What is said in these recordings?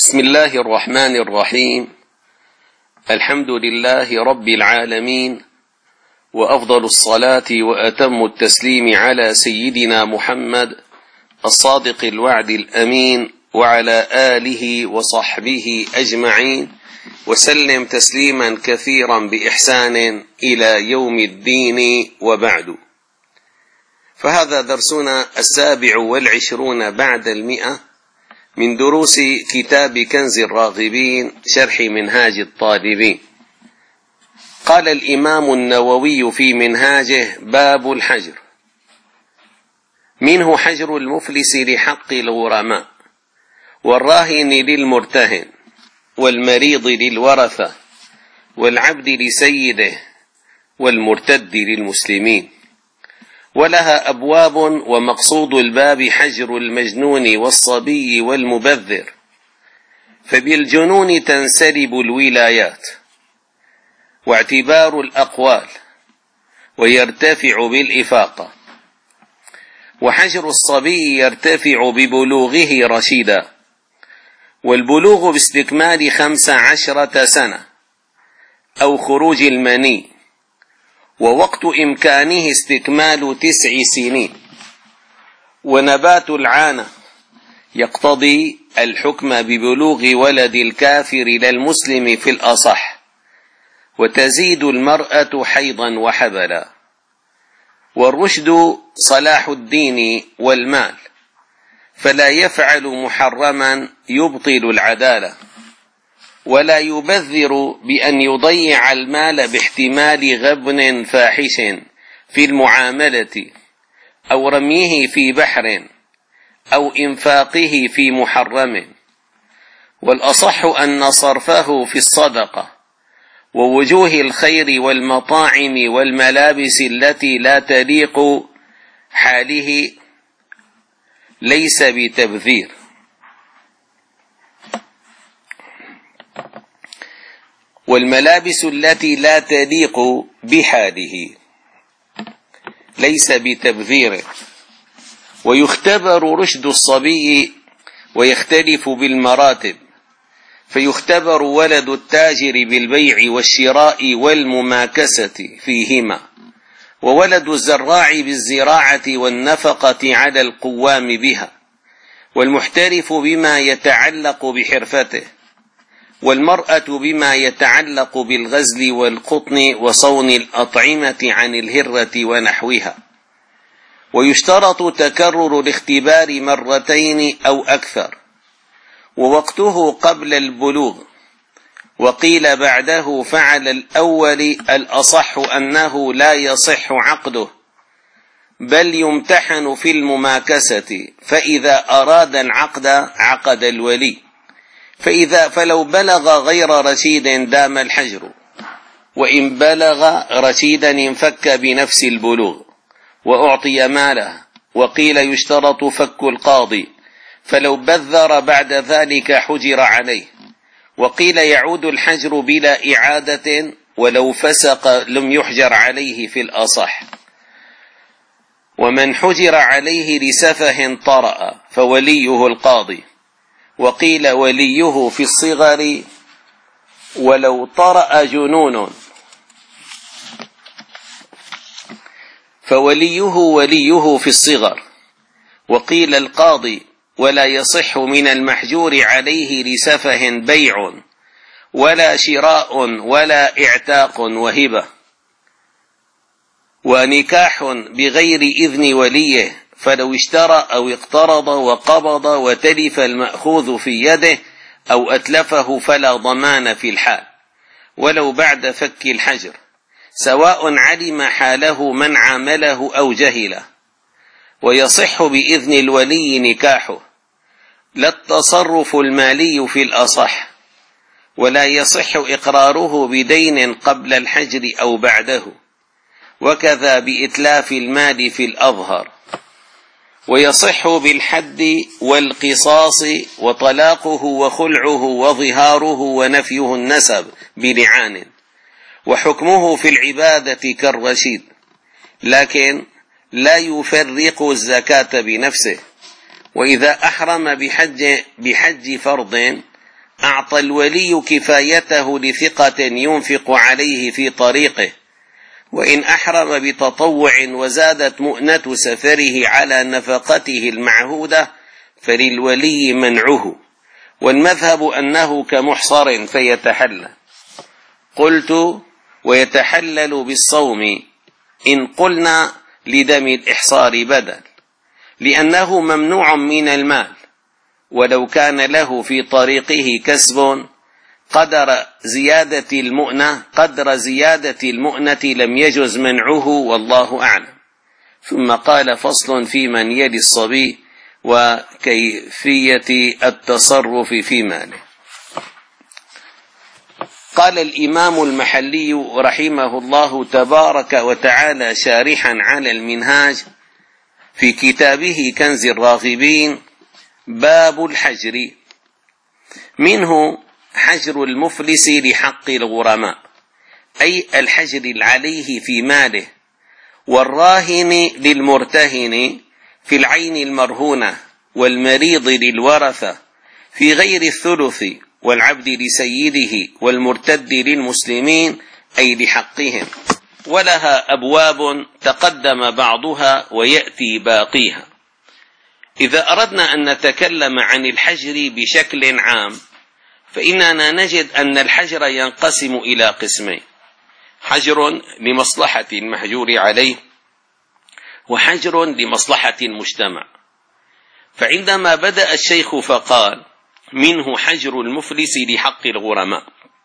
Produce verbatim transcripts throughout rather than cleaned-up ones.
بسم الله الرحمن الرحيم. الحمد لله رب العالمين، وأفضل الصلاة وأتم التسليم على سيدنا محمد الصادق الوعد الأمين وعلى آله وصحبه أجمعين، وسلم تسليما كثيرا بإحسان إلى يوم الدين، وبعد. فهذا درسنا السابع والعشرون بعد المئة من دروس كتاب كنز الراغبين شرح منهاج الطالبين. قال الإمام النووي في منهاجه: باب الحجر. منه حجر المفلس لحق الغرماء، والراهن للمرتهن، والمريض للورثة، والعبد لسيده، والمرتد للمسلمين. ولها أبواب، ومقصود الباب حجر المجنون والصبي والمبذر، فبالجنون تنسلب الولايات واعتبار الأقوال، ويرتفع بالإفاقة. وحجر الصبي يرتفع ببلوغه رشيدا، والبلوغ باستكمال خمس عشرة سنة أو خروج المني، ووقت إمكانه استكمال تسع سنين. ونبات العانة يقتضي الحكم ببلوغ ولد الكافر للمسلم في الأصح، وتزيد المرأة حيضا وحبلا. والرشد صلاح الدين والمال، فلا يفعل محرما يبطل العدالة، ولا يبذر بأن يضيع المال باحتمال غبن فاحش في المعاملة، أو رميه في بحر، أو إنفاقه في محرم. والأصح أن صرفه في الصدقة ووجوه الخير والمطاعم والملابس التي لا تليق حاله ليس بتبذير. والملابس التي لا تليق بحاله ليس بتبذير. ويختبر رشد الصبي ويختلف بالمراتب، فيختبر ولد التاجر بالبيع والشراء والمماكسة فيهما، وولد الزراع بالزراعة والنفقة على القوام بها، والمحترف بما يتعلق بحرفته، والمرأة بما يتعلق بالغزل والقطن وصون الأطعمة عن الهرة ونحوها. ويشترط تكرر الاختبار مرتين أو أكثر، ووقته قبل البلوغ. وقيل بعده فعل الأول الأصح أنه لا يصح عقده، بل يمتحن في المماكسة، فإذا أراد العقد عقد الولي، فإذا فلو بلغ غير رشيد دام الحجر، وإن بلغ رشيدا انفك بنفس البلوغ وأعطي ماله. وقيل يشترط فك القاضي، فلو بذر بعد ذلك حجر عليه. وقيل يعود الحجر بلا إعادة، ولو فسق لم يحجر عليه في الأصح. ومن حجر عليه لسفه طرأ فوليه القاضي. وقيل وليه في الصغر ولو طرأ جنون، فوليه وليه في الصغر. وقيل القاضي، ولا يصح من المحجور عليه لسفه بيع ولا شراء ولا اعتاق وهبة. ونكاح بغير إذن وليه، فلو اشترى أو اقترض وقبض وتلف المأخوذ في يده أو أتلفه فلا ضمان في الحال، ولو بعد فك الحجر، سواء علم حاله من عامله أو جهله. ويصح بإذن الولي نكاحه، لا التصرف المالي في الأصح. ولا يصح إقراره بدين قبل الحجر أو بعده، وكذا بإتلاف المال في الأظهر. ويصح بالحد والقصاص، وطلاقه وخلعه وظهاره ونفيه النسب بلعان. وحكمه في العبادة كالرشيد، لكن لا يفرق الزكاة بنفسه. وإذا أحرم بحج, بحج فرض أعطى الولي كفايته لثقة ينفق عليه في طريقه، وإن أحرم بتطوع وزادت مؤنة سفره على نفقته المعهودة فللولي منعه، والمذهب أنه كمحصر فيتحلل. قلت: ويتحلل بالصوم إن قلنا لدم الإحصار بدل، لأنه ممنوع من المال، ولو كان له في طريقه كسب قدر زيادة المؤنة قدر زيادة المؤنة لم يجز منعه، والله أعلم. ثم قال: فصل في من يلي الصبي وكيفية التصرف في ماله. قال الإمام المحلي رحمه الله تبارك وتعالى شارحا على المنهاج في كتابه كنز الراغبين: باب الحجر. منه حجر المفلس لحق الغرماء، أي الحجر عليه في ماله، والراهن للمرتهن في العين المرهونة، والمريض للورثة في غير الثلث، والعبد لسيده، والمرتد للمسلمين أي لحقهم. ولها أبواب تقدم بعضها ويأتي باقيها. إذا أردنا أن نتكلم عن الحجر بشكل عام فإننا نجد أن الحجر ينقسم إلى قسمين: حجر لمصلحة المحجور عليه، وحجر لمصلحة المجتمع. فعندما بدأ الشيخ فقال: منه حجر المفلس لحق الغرماء،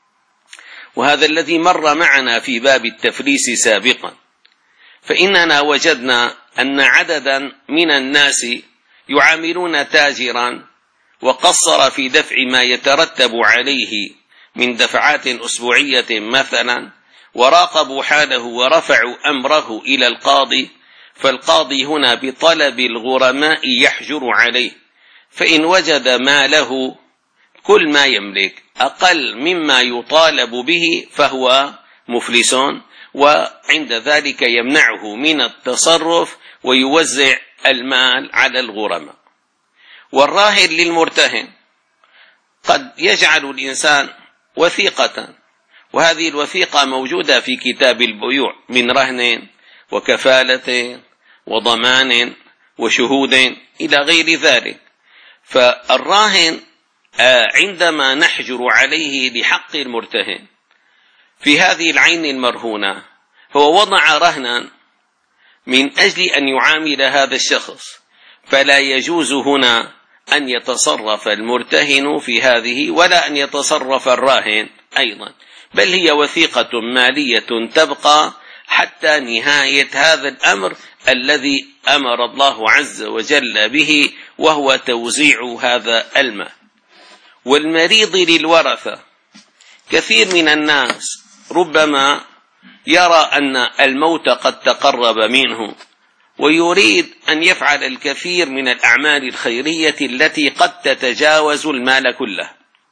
وهذا الذي مر معنا في باب التفليس سابقا، فإننا وجدنا أن عددا من الناس يعاملون تاجرا وقصر في دفع ما يترتب عليه من دفعات أسبوعية مثلا، وراقبوا حاله ورفعوا أمره إلى القاضي، فالقاضي هنا بطلب الغرماء يحجر عليه، فإن وجد ماله كل ما يملك أقل مما يطالب به فهو مفلس، وعند ذلك يمنعه من التصرف ويوزع المال على الغرماء. والراهن للمرتهن قد يجعل الإنسان وثيقة، وهذه الوثيقة موجودة في كتاب البيوع من رهن وكفالة وضمان وشهود إلى غير ذلك. فالراهن عندما نحجر عليه لحق المرتهن في هذه العين المرهونة هو وضع رهنا من أجل أن يعامل هذا الشخص، فلا يجوز هنا أن يتصرف المرتهن في هذه ولا أن يتصرف الراهن أيضا، بل هي وثيقة مالية تبقى حتى نهاية هذا الأمر الذي أمر الله عز وجل به، وهو توزيع هذا المال. والمريض للورثة، كثير من الناس ربما يرى أن الموت قد تقرب منه ويريد أن يفعل الكثير من الأعمال الخيرية التي قد تتجاوز المال كله.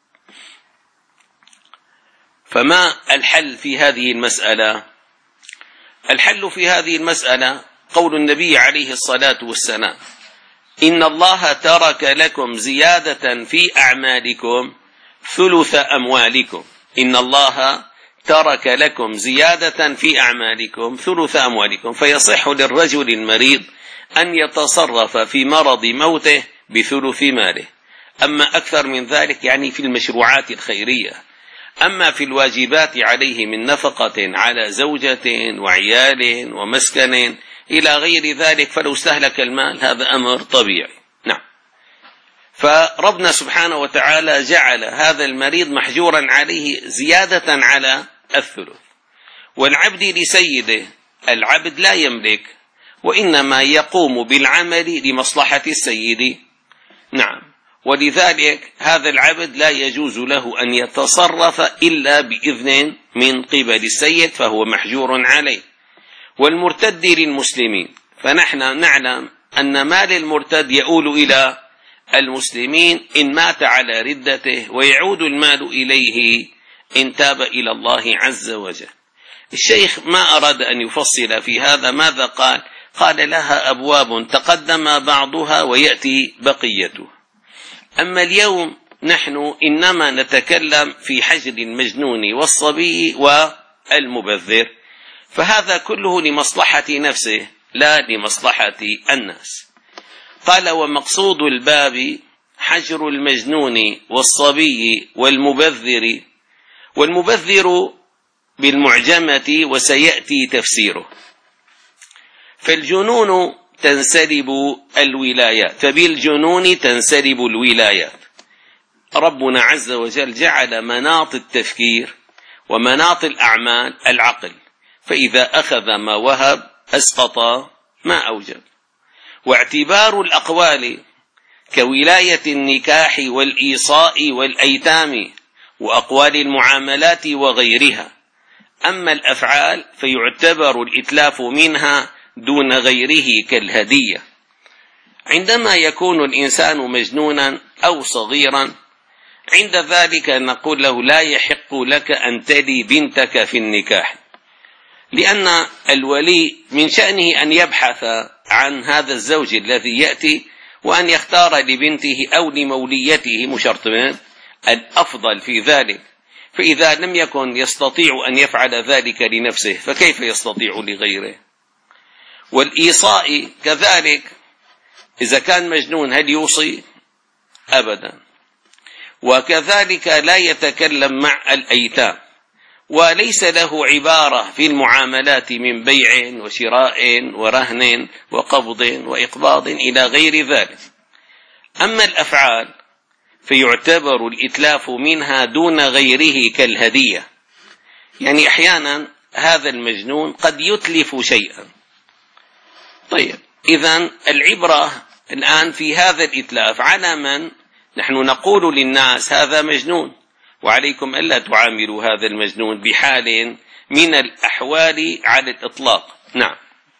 فما الحل في هذه المسألة؟ الحل في هذه المسألة قول النبي عليه الصلاة والسلام: إن الله ترك لكم زيادة في أعمالكم ثلث أموالكم. إن الله ترك لكم زيادة في أعمالكم ثلث أموالكم، فيصح للرجل المريض أن يتصرف في مرض موته بثلث ماله. أما أكثر من ذلك يعني في المشروعات الخيرية. أما في الواجبات عليه من نفقة على زوجة وعيال ومسكن إلى غير ذلك فلو استهلك المال هذا أمر طبيعي. نعم. فربنا سبحانه وتعالى جعل هذا المريض محجورا عليه زيادة على الثلث. والعبد لسيده، العبد لا يملك وإنما يقوم بالعمل لمصلحة السيد. نعم. ولذلك هذا العبد لا يجوز له أن يتصرف إلا بإذن من قبل السيد، فهو محجور عليه. والمرتد للمسلمين، فنحن نعلم أن مال المرتد يؤول إلى المسلمين إن مات على ردته، ويعود المال إليه إن تاب إلى الله عز وجل. الشيخ ما أراد أن يفصل في هذا. ماذا قال؟ قال: لها أبواب تقدم بعضها ويأتي بقيته. أما اليوم نحن إنما نتكلم في حجر المجنون والصبي والمبذر، فهذا كله لمصلحة نفسه لا لمصلحة الناس. قال: ومقصود الباب حجر المجنون والصبي والمبذر، والمبذر بالمعجمة وسيأتي تفسيره. فالجنون تنسلب الولايات، فبالجنون تنسلب الولايات. ربنا عز وجل جعل مناط التفكير ومناط الأعمال العقل، فإذا أخذ ما وهب أسقط ما أوجب. واعتبار الأقوال كولاية النكاح والإيصاء والأيتام وأقوال المعاملات وغيرها. أما الأفعال فيعتبر الإتلاف منها دون غيره كالهدية. عندما يكون الإنسان مجنونا أو صغيرا، عند ذلك نقول له: لا يحق لك أن تلي بنتك في النكاح، لأن الولي من شأنه أن يبحث عن هذا الزوج الذي يأتي وأن يختار لبنته أو لموليته مشرطين الأفضل في ذلك. فإذا لم يكن يستطيع أن يفعل ذلك لنفسه فكيف يستطيع لغيره؟ والإيصاء كذلك، إذا كان مجنون هل يوصي؟ أبدا. وكذلك لا يتكلم مع الأيتام، وليس له عبارة في المعاملات من بيع وشراء ورهن وقبض وإقباض إلى غير ذلك. أما الأفعال فيعتبر الإتلاف منها دون غيره كالهدية، يعني أحيانا هذا المجنون قد يتلف شيئا. طيب، إذن العبرة الآن في هذا الإتلاف على من؟ نحن نقول للناس هذا مجنون، وعليكم ألا تعاملوا هذا المجنون بحال من الأحوال على الإطلاق. نعم.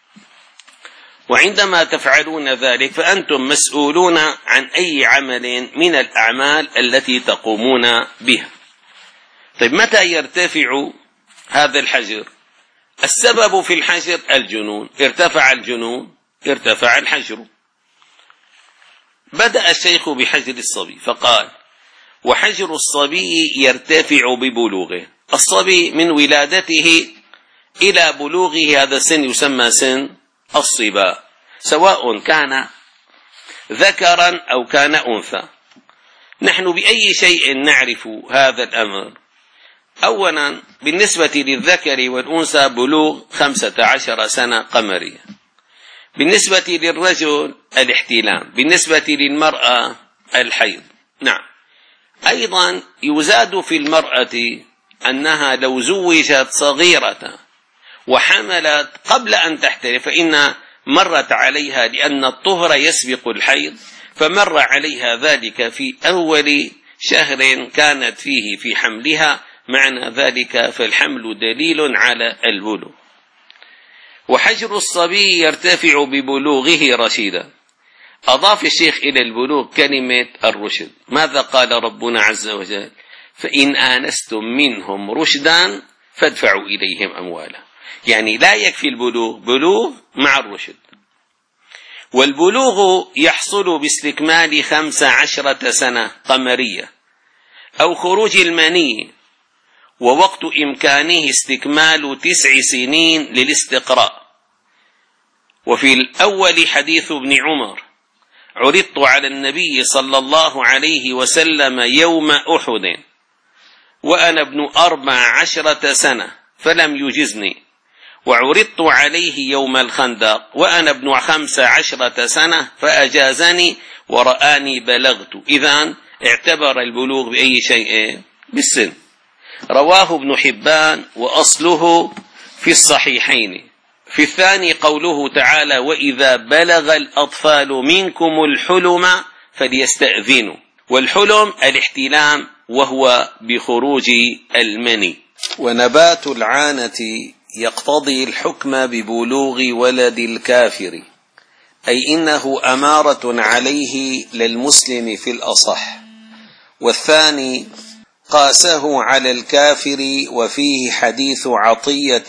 وعندما تفعلون ذلك فأنتم مسؤولون عن أي عمل من الأعمال التي تقومون بها. طيب، متى يرتفع هذا الحجر؟ السبب في الحجر الجنون، ارتفع الجنون ارتفع الحجر. بدأ الشيخ بحجر الصبي فقال: وحجر الصبي يرتفع ببلوغه. الصبي من ولادته إلى بلوغه هذا السن يسمى سن الصبا، سواء كان ذكرا أو كان أنثى. نحن بأي شيء نعرف هذا الأمر؟ أولا، بالنسبة للذكر والأنثى بلوغ خمسة عشر سنة قمرية، بالنسبة للرجل الاحتلام، بالنسبة للمرأة الحيض. نعم. أيضا يزاد في المرأة أنها لو زوجت صغيرة وحملت قبل أن تحتلم فإن مرت عليها، لأن الطهر يسبق الحيض، فمر عليها ذلك في أول شهر كانت فيه في حملها، معنى ذلك فالحمل دليل على البلوغ. وحجر الصبي يرتفع ببلوغه رشيدا. أضاف الشيخ إلى البلوغ كلمة الرشد. ماذا قال ربنا عز وجل؟ فإن آنستم منهم رشدا فادفعوا إليهم أموالا. يعني لا يكفي البلوغ، بلوغ مع الرشد. والبلوغ يحصل باستكمال خمس عشرة سنة قمرية أو خروج المني، ووقت إمكانه استكمال تسع سنين للاستقراء. وفي الأول حديث ابن عمر: عرضت على النبي صلى الله عليه وسلم يوم أحد وأنا ابن أربع عشرة سنة فلم يجزني، وعرضت عليه يوم الخندق وأنا ابن خمس عشرة سنة فأجازني ورآني بلغت. إذن اعتبر البلوغ بأي شيء؟ بالسن. رواه ابن حبان وأصله في الصحيحين. في الثاني قوله تعالى: وإذا بلغ الأطفال منكم الحلم فليستأذنوا. والحلم الاحتلام وهو بخروج المني. ونبات العانة يقتضي الحكم ببلوغ ولد الكافر، أي إنه أمارة عليه للمسلم في الأصح. والثاني قاسه على الكافر، وفيه حديث عطية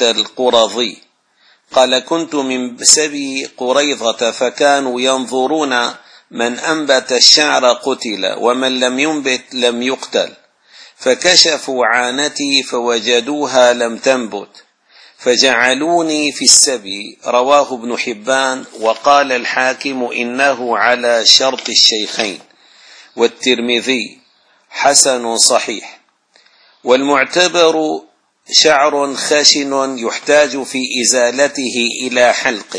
القرظي قال: كنت من سبي قريظة فكانوا ينظرون من أنبت الشعر قتل ومن لم ينبت لم يقتل، فكشفوا عانتي فوجدوها لم تنبت فجعلوني في السبي. رواه ابن حبان، وقال الحاكم إنه على شرط الشيخين، والترمذي حسن صحيح. والمعتبر شعر خشن يحتاج في إزالته إلى حلق.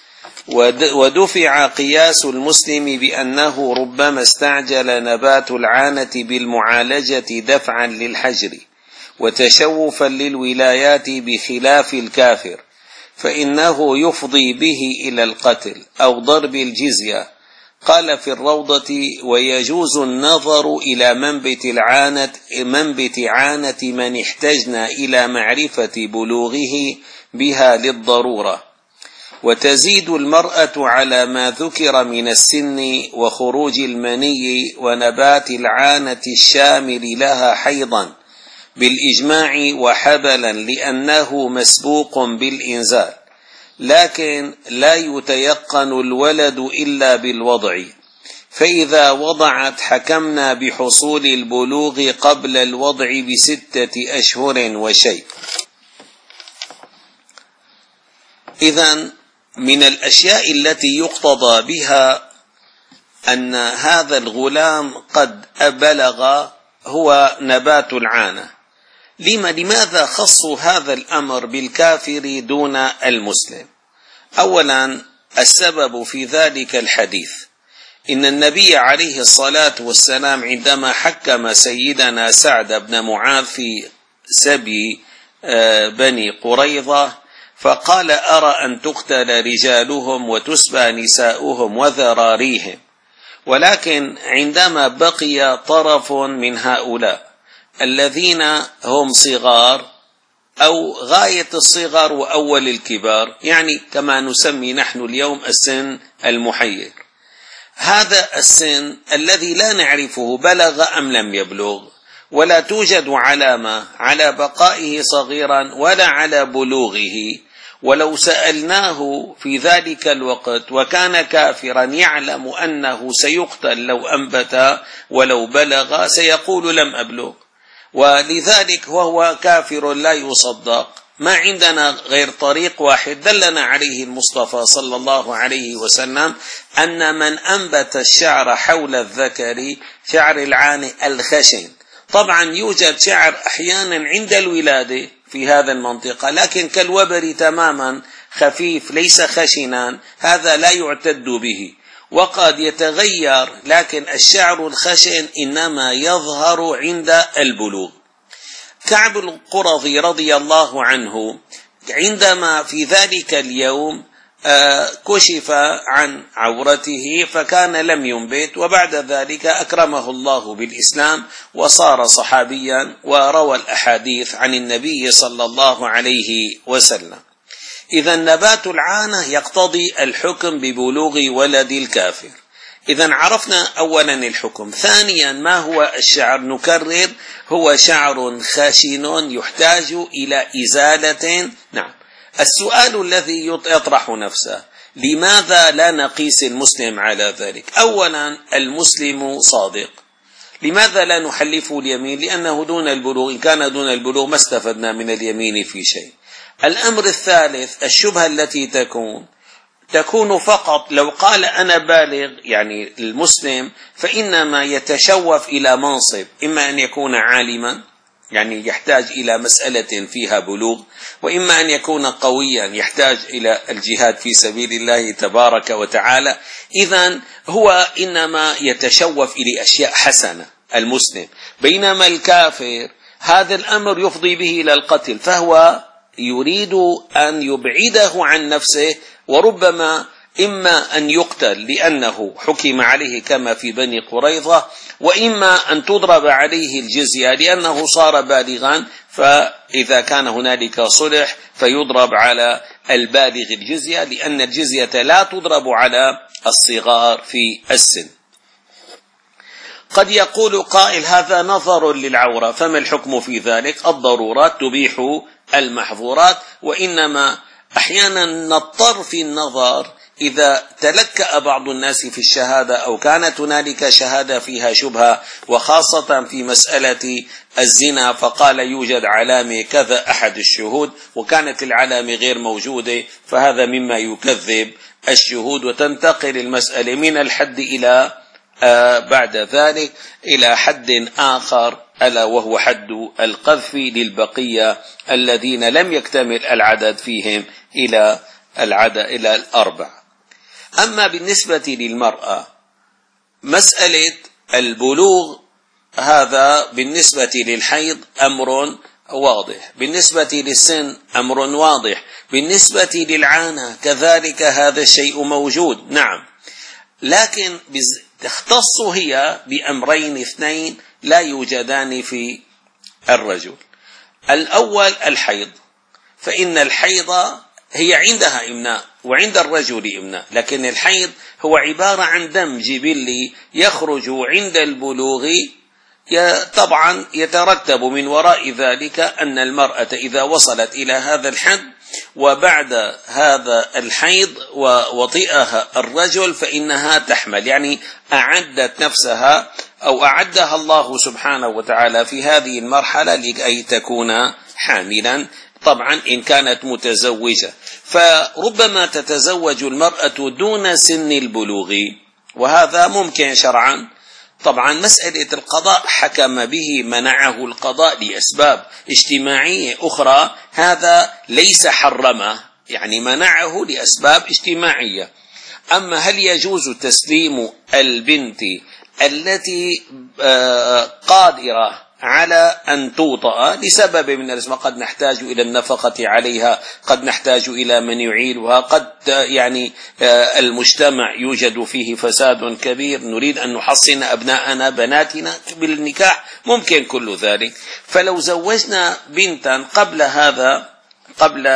ودفع قياس المسلم بأنه ربما استعجل نبات العانة بالمعالجة دفعا للحجر وتشوفا للولايات بخلاف الكافر، فإنه يفضي به إلى القتل أو ضرب الجزية. قال في الروضة: ويجوز النظر إلى منبت العانة منبت عانة من احتجنا إلى معرفة بلوغه بها للضرورة. وتزيد المرأة على ما ذكر من السن وخروج المني ونبات العانة الشامل لها حيضا بالإجماع وحبلا، لأنه مسبوق بالإنزال، لكن لا يتيقن الولد إلا بالوضع، فإذا وضعت حكمنا بحصول البلوغ قبل الوضع بستة أشهر وشيء. إذن من الأشياء التي يقتضى بها أن هذا الغلام قد بلغ هو نبات العانة. لما لماذا خصوا هذا الأمر بالكافر دون المسلم؟ أولا، السبب في ذلك الحديث، إن النبي عليه الصلاة والسلام عندما حكم سيدنا سعد بن معاذ في سبي بني قريظة فقال: أرى أن تقتل رجالهم وتسبى نساؤهم وذراريهم. ولكن عندما بقي طرف من هؤلاء الذين هم صغار أو غاية الصغر وأول الكبار، يعني كما نسمي نحن اليوم السن المحير، هذا السن الذي لا نعرفه بلغ أم لم يبلغ، ولا توجد علامة على بقائه صغيرا ولا على بلوغه. ولو سألناه في ذلك الوقت وكان كافرا يعلم أنه سيقتل لو أنبت ولو بلغ سيقول لم أبلغ، ولذلك وهو كافر لا يصدق. ما عندنا غير طريق واحد دلنا عليه المصطفى صلى الله عليه وسلم، أن من أنبت الشعر حول الذكر شعر العانة الخشن. طبعا يوجد شعر أحيانا عند الولادة في هذا المنطقة، لكن كالوبر تماما خفيف ليس خشنا، هذا لا يعتد به وقد يتغير، لكن الشعر الخشن إنما يظهر عند البلوغ. كعب القرظي رضي الله عنه عندما في ذلك اليوم كشف عن عورته فكان لم ينبت، وبعد ذلك أكرمه الله بالإسلام وصار صحابيا وروى الأحاديث عن النبي صلى الله عليه وسلم. إذا نبات العانة يقتضي الحكم ببلوغ ولد الكافر. إذا عرفنا أولا الحكم. ثانيا، ما هو الشعر؟ نكرر، هو شعر خشن يحتاج إلى إزالة. نعم، السؤال الذي يطرح نفسه: لماذا لا نقيس المسلم على ذلك؟ أولا، المسلم صادق، لماذا لا نحلفه اليمين؟ لأنه دون البلوغ، إن كان دون البلوغ ما استفدنا من اليمين في شيء. الأمر الثالث، الشبهة التي تكون تكون فقط لو قال أنا بالغ، يعني المسلم، فإنما يتشوف إلى منصب، إما أن يكون عالما يعني يحتاج إلى مسألة فيها بلوغ، وإما أن يكون قويا يحتاج إلى الجهاد في سبيل الله تبارك وتعالى. إذن هو إنما يتشوف إلى أشياء حسنة المسلم، بينما الكافر هذا الأمر يفضي به إلى القتل، فهو يريد أن يبعده عن نفسه، وربما إما أن يقتل لأنه حكم عليه كما في بني قريظة، وإما أن تضرب عليه الجزية لأنه صار بالغا، فإذا كان هنالك صلح فيضرب على البالغ الجزية، لأن الجزية لا تضرب على الصغار في السن. قد يقول قائل: هذا نظر للعورة، فما الحكم في ذلك؟ الضرورات تبيح المحظورات، وإنما أحيانا نضطر في النظر إذا تلكأ بعض الناس في الشهادة أو كانت هنالك شهادة فيها شبهة، وخاصة في مسألة الزنا، فقال يوجد علامة كذا أحد الشهود وكانت العلامة غير موجودة، فهذا مما يكذب الشهود، وتنتقل المسألة من الحد إلى آه بعد ذلك إلى حد آخر، ألا وهو حد القذف للبقية الذين لم يكتمل العدد فيهم إلى العدد إلى الأربع. أما بالنسبة للمرأة مسألة البلوغ، هذا بالنسبة للحيض أمر واضح، بالنسبة للسن أمر واضح، بالنسبة للعانة كذلك هذا الشيء موجود، نعم، لكن تختص هي بأمرين اثنين لا يوجدان في الرجل. الأول الحيض، فإن الحيض هي عندها إمناء وعند الرجل إمناء، لكن الحيض هو عبارة عن دم جبلي يخرج عند البلوغ، طبعا يترتب من وراء ذلك أن المرأة إذا وصلت إلى هذا الحد وبعد هذا الحيض ووطئها الرجل فإنها تحمل، يعني أعدت نفسها أو أعدها الله سبحانه وتعالى في هذه المرحلة لكي تكون حاملا، طبعا إن كانت متزوجة. فربما تتزوج المرأة دون سن البلوغ، وهذا ممكن شرعا. طبعا مسألة القضاء حكم به منعه القضاء لأسباب اجتماعية أخرى، هذا ليس حرمه، يعني منعه لأسباب اجتماعية. أما هل يجوز تسليم البنت التي قادرة على أن توطأ لسبب من الأسباب، قد نحتاج إلى النفقة عليها، قد نحتاج إلى من يعيلها، قد يعني المجتمع يوجد فيه فساد كبير، نريد أن نحصن أبناءنا بناتنا بالنكاح، ممكن كل ذلك. فلو زوجنا بنتا قبل هذا قبل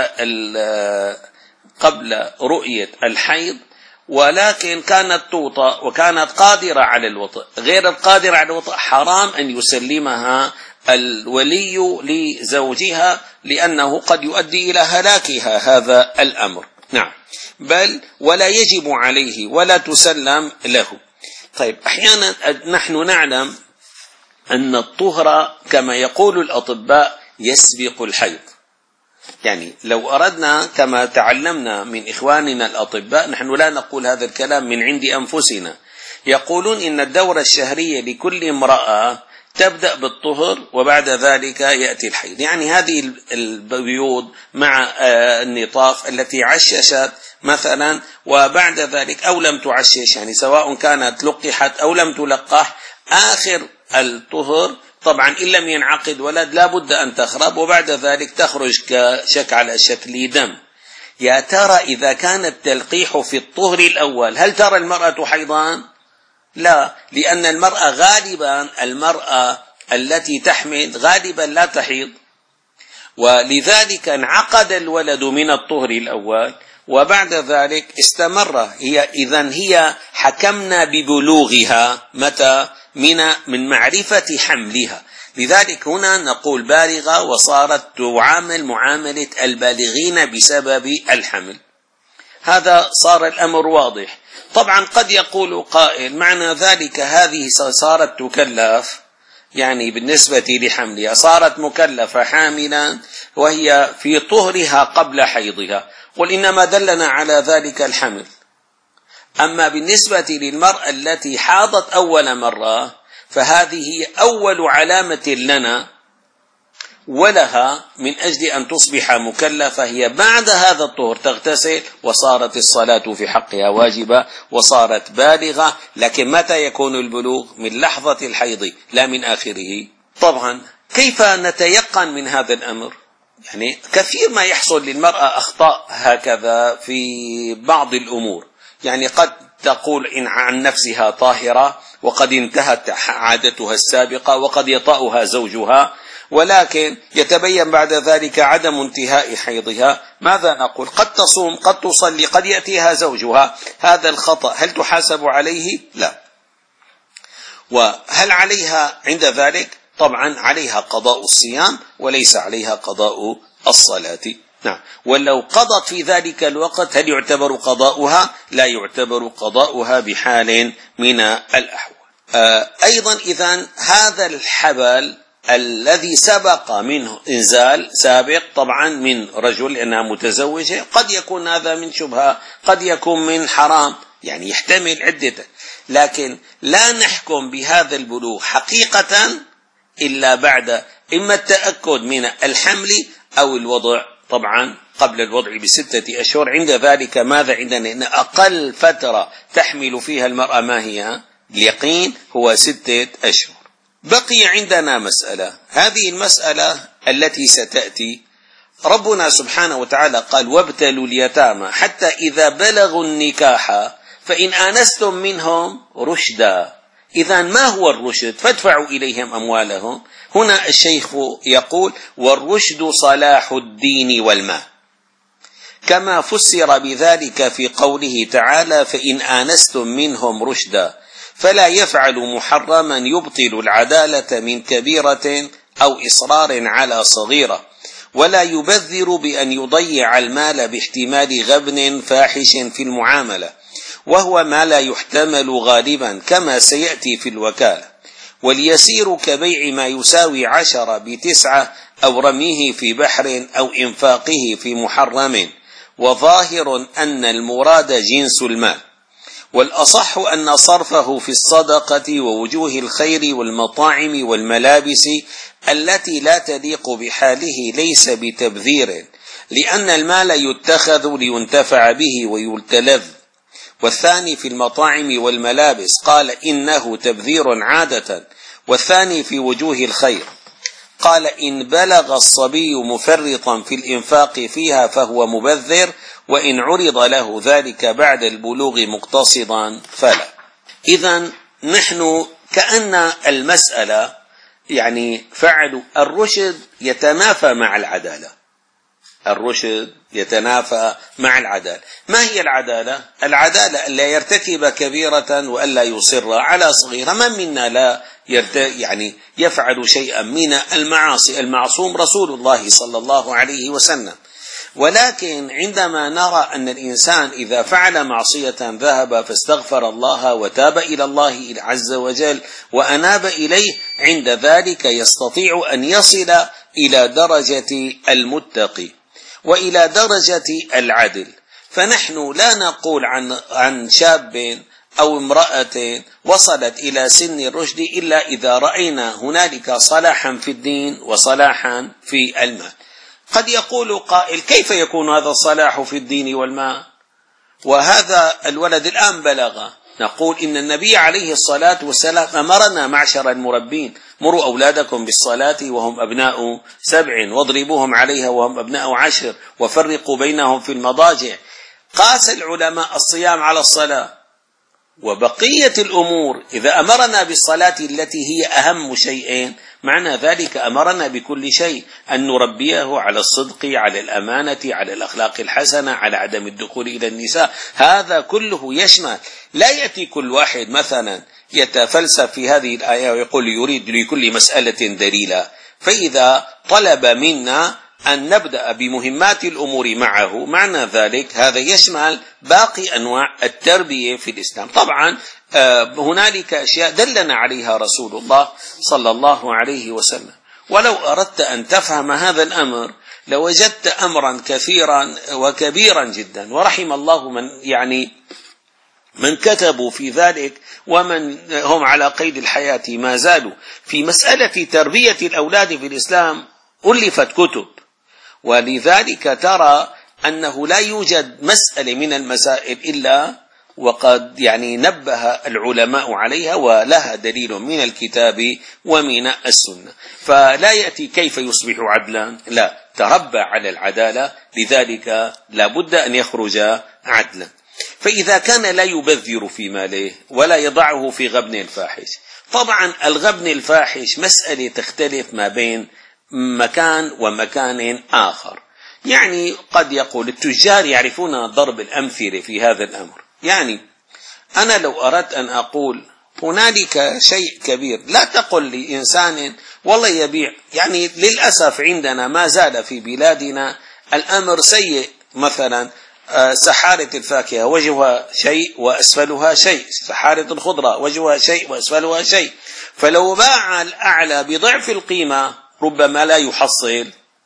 قبل رؤية الحيض ولكن كانت توطأ وكانت قادرة على الوطء، غير القادرة على الوطء حرام أن يسلمها الولي لزوجها، لأنه قد يؤدي إلى هلاكها هذا الأمر، نعم، بل ولا يجب عليه ولا تسلم له. طيب، أحيانا نحن نعلم أن الطهر كما يقول الأطباء يسبق الحيض، يعني لو أردنا كما تعلمنا من إخواننا الأطباء، نحن لا نقول هذا الكلام من عند أنفسنا، يقولون إن الدورة الشهرية لكل امرأة تبدأ بالطهر وبعد ذلك يأتي الحيض، يعني هذه البيوض مع النطاف التي عششت مثلا وبعد ذلك أو لم تعشش، يعني سواء كانت لقحت أو لم تلقح، آخر الطهر طبعا إن لم ينعقد ولد لا بد أن تخرب، وبعد ذلك تخرج كشك على شكل دم. يا ترى إذا كان التلقيح في الطهر الأول هل ترى المرأة حيضان؟ لا، لأن المرأة غالبا المرأة التي تحمل غالبا لا تحيض، ولذلك انعقد الولد من الطهر الأول وبعد ذلك استمر. هي إذن هي حكمنا ببلوغها متى؟ من من معرفة حملها، لذلك هنا نقول بالغة وصارت تعامل معاملة البالغين بسبب الحمل، هذا صار الأمر واضح. طبعا قد يقول قائل معنى ذلك هذه صارت تكلف، يعني بالنسبة لحملها صارت مكلفة حاملا وهي في طهرها قبل حيضها، قل إنما دلنا على ذلك الحمل. أما بالنسبة للمرأة التي حاضت أول مرة فهذه أول علامة لنا ولها من أجل أن تصبح مكلفة، هي بعد هذا الطهر تغتسل وصارت الصلاة في حقها واجبة وصارت بالغة. لكن متى يكون البلوغ؟ من لحظة الحيض لا من آخره. طبعا كيف نتيقن من هذا الأمر؟ يعني كثير ما يحصل للمرأة أخطاء هكذا في بعض الأمور، يعني قد تقول إن عن نفسها طاهرة وقد انتهت عادتها السابقة وقد يطأها زوجها، ولكن يتبين بعد ذلك عدم انتهاء حيضها، ماذا نقول؟ قد تصوم قد تصلي قد يأتيها زوجها، هذا الخطأ هل تحاسب عليه؟ لا. وهل عليها عند ذلك؟ طبعا عليها قضاء الصيام وليس عليها قضاء الصلاة. نعم. ولو قضت في ذلك الوقت هل يعتبر قضاؤها؟ لا يعتبر قضاؤها بحال من الأحوال. أيضا إذن هذا الحبل الذي سبق منه إنزال سابق طبعا من رجل لأنها متزوجة، قد يكون هذا من شبهة، قد يكون من حرام، يعني يحتمل عدة، لكن لا نحكم بهذا البلوغ حقيقة إلا بعد إما التأكد من الحمل أو الوضع، طبعا قبل الوضع بستة أشهر. عند ذلك ماذا عندنا؟ إن أقل فترة تحمل فيها المرأة ما هي؟ اليقين هو ستة أشهر. بقي عندنا مسألة، هذه المسألة التي ستأتي. ربنا سبحانه وتعالى قال: وابتلوا اليتامى حتى إذا بلغوا النكاح فإن آنستم منهم رشدا. إذن ما هو الرشد؟ فادفعوا إليهم أموالهم. هنا الشيخ يقول: والرشد صلاح الدين والمال، كما فسر بذلك في قوله تعالى: فإن آنستم منهم رشدا، فلا يفعل محرما يبطل العدالة من كبيرة أو إصرار على صغيرة، ولا يبذر بأن يضيع المال باحتمال غبن فاحش في المعاملة، وهو ما لا يحتمل غالبا كما سيأتي في الوكالة. واليسير كبيع ما يساوي عشرة بتسعة، أو رميه في بحر، أو إنفاقه في محرم، وظاهر أن المراد جنس المال. والأصح أن صرفه في الصدقة ووجوه الخير والمطاعم والملابس التي لا تليق بحاله ليس بتبذير، لأن المال يتخذ لينتفع به ويلتلذ. والثاني في المطاعم والملابس قال: إنه تبذير عادة. والثاني في وجوه الخير قال: إن بلغ الصبي مفرطا في الإنفاق فيها فهو مبذر، وإن عرض له ذلك بعد البلوغ مقتصدا فلا. إذن نحن كأن المسألة يعني فعل الرشد يتنافى مع العدالة، الرشد يتنافى مع العدالة. ما هي العدالة؟ العدالة ألا يرتكب كبيرة وألا يصر على صغيرة. من منا لا يرت... يعني يفعل شيئا من المعاصي؟ المعصوم رسول الله صلى الله عليه وسلم. ولكن عندما نرى أن الإنسان إذا فعل معصية ذهب فاستغفر الله وتاب إلى الله عز وجل وأناب إليه، عند ذلك يستطيع أن يصل إلى درجة المتقي وإلى درجة العدل. فنحن لا نقول عن عن شاب أو امرأة وصلت إلى سن الرشد إلا إذا رأينا هنالك صلاحا في الدين وصلاحا في المال. قد يقول قائل: كيف يكون هذا الصلاح في الدين والمال وهذا الولد الآن بلغ؟ نقول: إن النبي عليه الصلاة والسلام أمرنا معشر المربين: مروا أولادكم بالصلاة وهم أبناء سبع، واضربوهم عليها وهم أبناء عشر، وفرقوا بينهم في المضاجع. قاس العلماء الصيام على الصلاة، وبقية الأمور إذا أمرنا بالصلاة التي هي أهم شيئين معنى ذلك أمرنا بكل شيء، أن نربيه على الصدق، على الأمانة، على الأخلاق الحسنة، على عدم الدخول إلى النساء. هذا كله يشمل. لا يأتي كل واحد مثلا يتفلسف في هذه الآية ويقول يريد لكل مسألة دليلا. فإذا طلب منا أن نبدأ بمهمات الأمور معه معنى ذلك هذا يشمل باقي أنواع التربية في الإسلام. طبعا هنالك أشياء دلنا عليها رسول الله صلى الله عليه وسلم. ولو أردت أن تفهم هذا الأمر لوجدت أمرا كثيرا وكبيرا جدا، ورحم الله من يعني من كتبوا في ذلك ومن هم على قيد الحياة ما زالوا. في مسألة تربية الأولاد في الإسلام ألفت كتب، ولذلك ترى أنه لا يوجد مسألة من المسائل إلا وقد يعني نبه العلماء عليها ولها دليل من الكتاب ومن السنة. فلا يأتي كيف يصبح عدلا، لا، تربى على العدالة، لذلك لا بد أن يخرج عدلا. فإذا كان لا يبذر في ماله ولا يضعه في غبن الفاحش، طبعا الغبن الفاحش مسألة تختلف ما بين مكان ومكان آخر. يعني قد يقول التجار يعرفون ضرب الأمثلة في هذا الأمر. يعني أنا لو أردت أن أقول هنالك شيء كبير، لا تقل لإنسان والله يبيع، يعني للأسف عندنا ما زال في بلادنا الأمر سيء، مثلا سحارة الفاكهة وجهها شيء وأسفلها شيء، سحارة الخضرة وجهها شيء وأسفلها شيء، فلو باع الأعلى بضعف القيمة ربما لا يحصل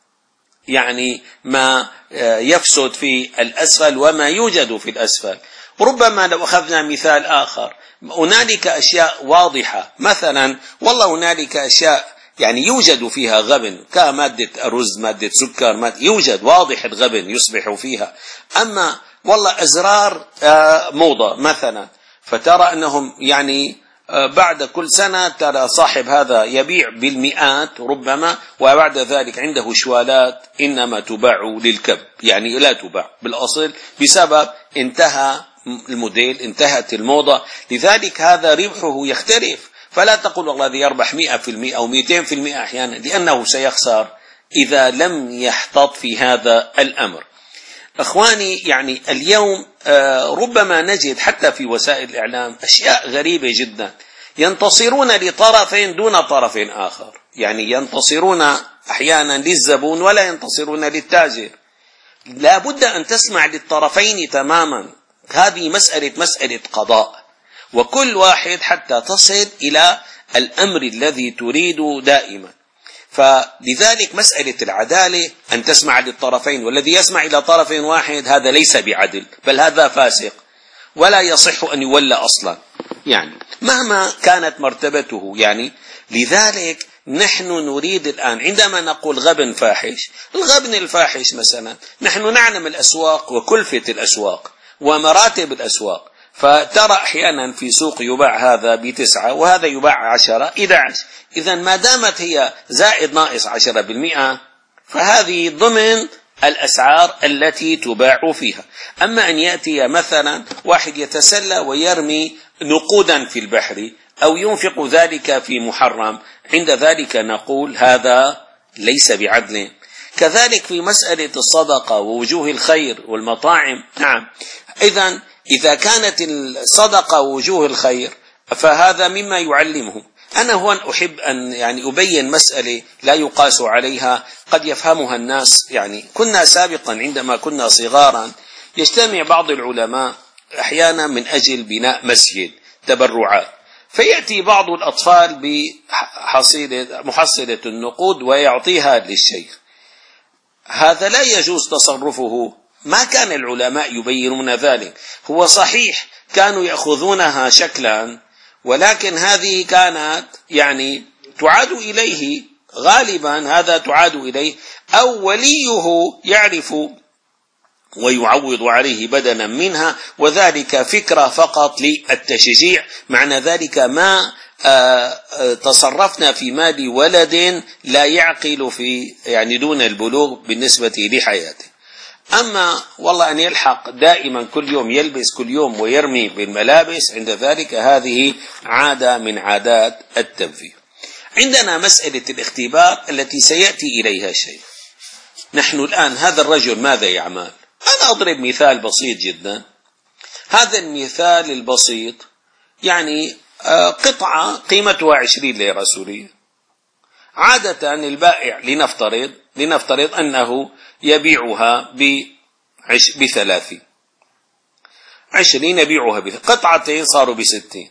يعني ما يفسد في الأسفل وما يوجد في الأسفل. ربما لو أخذنا مثال آخر، هنالك أشياء واضحة، مثلا والله هنالك أشياء يعني يوجد فيها غبن كمادة رز، مادة سكر، مادة يوجد واضح الغبن يصبح فيها. أما والله أزرار موضة مثلا، فترى أنهم يعني بعد كل سنة ترى صاحب هذا يبيع بالمئات ربما، وبعد ذلك عنده شوالات إنما تباع للكب، يعني لا تباع بالأصل بسبب انتهى الموديل، انتهت الموضة. لذلك هذا ربحه يختلف، فلا تقول والله الذي يربح مئة في المئة أو مئتين في المئة أحيانا، لأنه سيخسر إذا لم يحتط في هذا الأمر. أخواني يعني اليوم ربما نجد حتى في وسائل الإعلام أشياء غريبة جدا، ينتصرون لطرفين دون طرف آخر، يعني ينتصرون أحيانا للزبون ولا ينتصرون للتاجر. لا بد أن تسمع للطرفين تماما، هذه مسألة مسألة قضاء، وكل واحد حتى تصل إلى الأمر الذي تريد دائما. فلذلك مسألة العدالة أن تسمع للطرفين، والذي يسمع إلى طرف واحد هذا ليس بعدل، بل هذا فاسق ولا يصح أن يولى أصلا، يعني مهما كانت مرتبته. يعني لذلك نحن نريد الآن عندما نقول غبن فاحش، الغبن الفاحش مثلا نحن نعلم الأسواق وكلفة الأسواق ومراتب الأسواق، فترى أحيانا في سوق يباع هذا بتسعة وهذا يباع عشرة إحدى عشر، إذا ما دامت هي زائد ناقص عشرة بالمئة فهذه ضمن الأسعار التي تباع فيها. أما أن يأتي مثلا واحد يتسلى ويرمي نقودا في البحر أو ينفق ذلك في محرم، عند ذلك نقول هذا ليس بعدل. كذلك في مسألة الصدقة ووجوه الخير والمطاعم، نعم إذن إذا كانت الصدقة ووجوه الخير فهذا مما يعلمه. أنا هون أحب أن يعني أبين مسألة لا يقاس عليها، قد يفهمها الناس. يعني كنا سابقا عندما كنا صغارا يجتمع بعض العلماء أحيانا من أجل بناء مسجد تبرعات، فيأتي بعض الأطفال بحصيلة محصلة النقود ويعطيها للشيخ، هذا لا يجوز تصرفه. ما كان العلماء يبينون ذلك، هو صحيح كانوا يأخذونها شكلا، ولكن هذه كانت يعني تعاد إليه غالبا، هذا تعاد إليه أو وليه يعرف ويعوض عليه بدلا منها، وذلك فكرة فقط للتشجيع. معنى ذلك ما تصرفنا في مال ولد لا يعقل في يعني دون البلوغ بالنسبة لحياته. أما والله أن يلحق دائما كل يوم يلبس كل يوم ويرمي بالملابس، عند ذلك هذه عادة من عادات التنفيذ. عندنا مسألة الاختبار التي سيأتي إليها الشيء. نحن الآن هذا الرجل ماذا يعمل؟ أنا أضرب مثال بسيط جدا. هذا المثال البسيط يعني قطعة قيمتها عشرين ليرة سورية. عادة البائع لنفترض لنفترض أنه يبيعها بثلاثين، عشرين يبيعها بقطعتين صاروا بستين.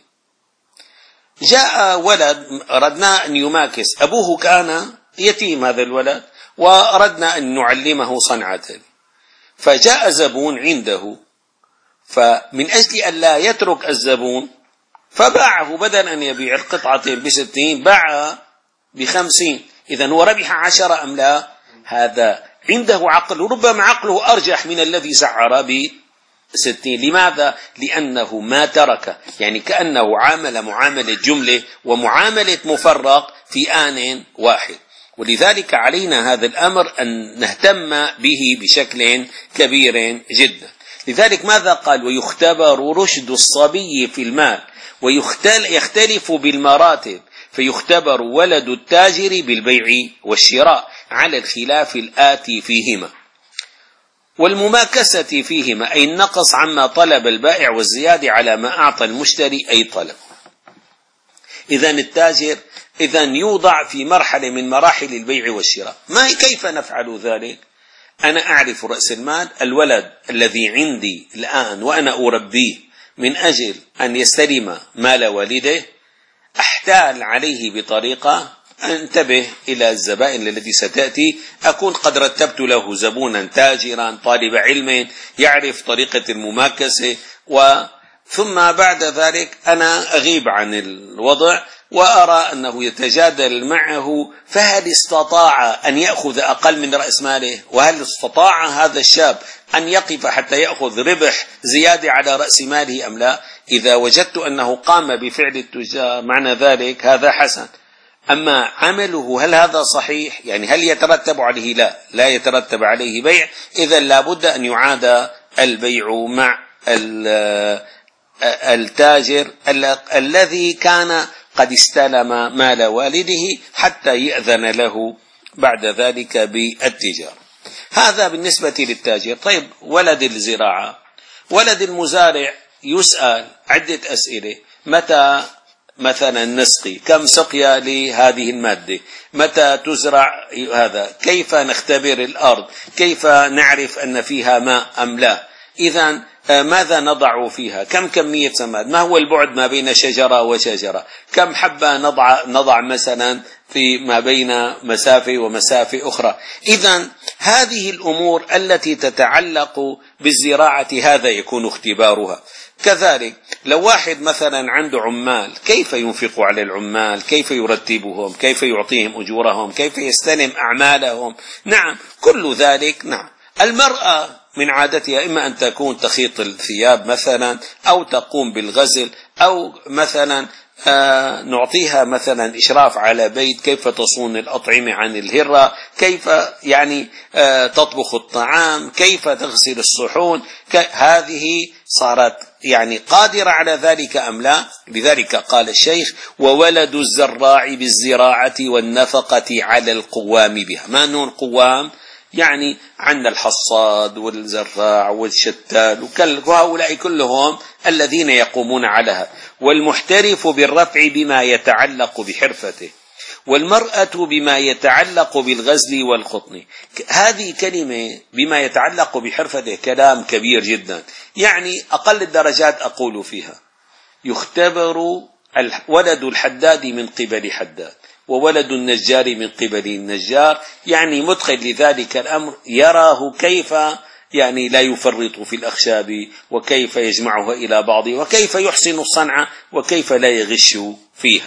جاء ولد أردنا أن يماكس، أبوه كان يتيم هذا الولد وأردنا أن نعلمه صنعة، فجاء زبون عنده، فمن أجل أن لا يترك الزبون فباعه، بدل أن يبيع القطعتين بستين باعها بخمسين. إذن هو ربح عشرة أم لا؟ هذا عنده عقل، وربما عقله أرجح من الذي سعر بستين. لماذا؟ لأنه ما ترك، يعني كأنه عامل معاملة جملة ومعاملة مفرق في آن واحد. ولذلك علينا هذا الأمر أن نهتم به بشكل كبير جدا. لذلك ماذا قال؟ ويختبر رشد الصبي في المال ويختلف بالمراتب، فيختبر ولد التاجر بالبيع والشراء على الخلاف الآتي فيهما، والمماكسة فيهما أي النقص عما طلب البائع والزيادة على ما أعطى المشتري أي طلب. إذن التاجر إذن يوضع في مرحلة من مراحل البيع والشراء. ما كيف نفعل ذلك؟ أنا أعرف رأس المال، الولد الذي عندي الآن وأنا أربيه من أجل أن يستلم مال والده، أحتال عليه بطريقة انتبه إلى الزبائن التي ستأتي، أكون قد رتبت له زبونا تاجرا طالب علم يعرف طريقة المماكسة، و ثم بعد ذلك أنا أغيب عن الوضع وأرى أنه يتجادل معه، فهل استطاع أن يأخذ أقل من رأس ماله؟ وهل استطاع هذا الشاب أن يقف حتى يأخذ ربح زيادة على رأس ماله أم لا؟ إذا وجدت أنه قام بفعل التجار معنى ذلك هذا حسن. أما عمله هل هذا صحيح؟ يعني هل يترتب عليه؟ لا لا يترتب عليه بيع، إذا لابد أن يعاد البيع مع التاجر الذي كان قد استلم مال والده حتى يأذن له بعد ذلك بالتجارة. هذا بالنسبة للتاجر. طيب ولد الزراعة، ولد المزارع يسأل عدة أسئلة: متى مثلا نسقي؟ كم سقيا لهذه المادة؟ متى تزرع هذا؟ كيف نختبر الأرض؟ كيف نعرف أن فيها ماء أم لا؟ إذن ماذا نضع فيها؟ كم كمية سماد؟ ما هو البعد ما بين شجرة وشجرة؟ كم حبة نضع, نضع مثلا في ما بين مسافة ومسافة أخرى؟ إذن هذه الأمور التي تتعلق بالزراعة هذا يكون اختبارها. كذلك لو واحد مثلا عنده عمال، كيف ينفق على العمال؟ كيف يرتبهم؟ كيف يعطيهم أجورهم؟ كيف يستلم أعمالهم؟ نعم كل ذلك. نعم المرأة من عادتها إما أن تكون تخيط الثياب مثلا، أو تقوم بالغزل، أو مثلا آه نعطيها مثلا إشراف على بيت، كيف تصون الأطعمة عن الهرة، كيف يعني آه تطبخ الطعام، كيف تغسل الصحون. هذه صارت يعني قادرة على ذلك أم لا؟ لذلك قال الشيخ: وولد الزراع بالزراعة والنفقة على القوام بها. ما نون قوام؟ يعني عندنا الحصاد والزراع والشتال وهؤلاء كلهم الذين يقومون عليها. والمحترف بالرفع بما يتعلق بحرفته، والمرأة بما يتعلق بالغزل والقطن. هذه كلمة بما يتعلق بحرفته كلام كبير جدا، يعني أقل الدرجات أقول فيها: يختبر ولد الحداد من قبل حداد، وولد النجار من قبل النجار، يعني مدخل لذلك الأمر يراه كيف يعني لا يفرط في الأخشاب، وكيف يجمعها إلى بعض، وكيف يحسن الصنعة، وكيف لا يغش فيها.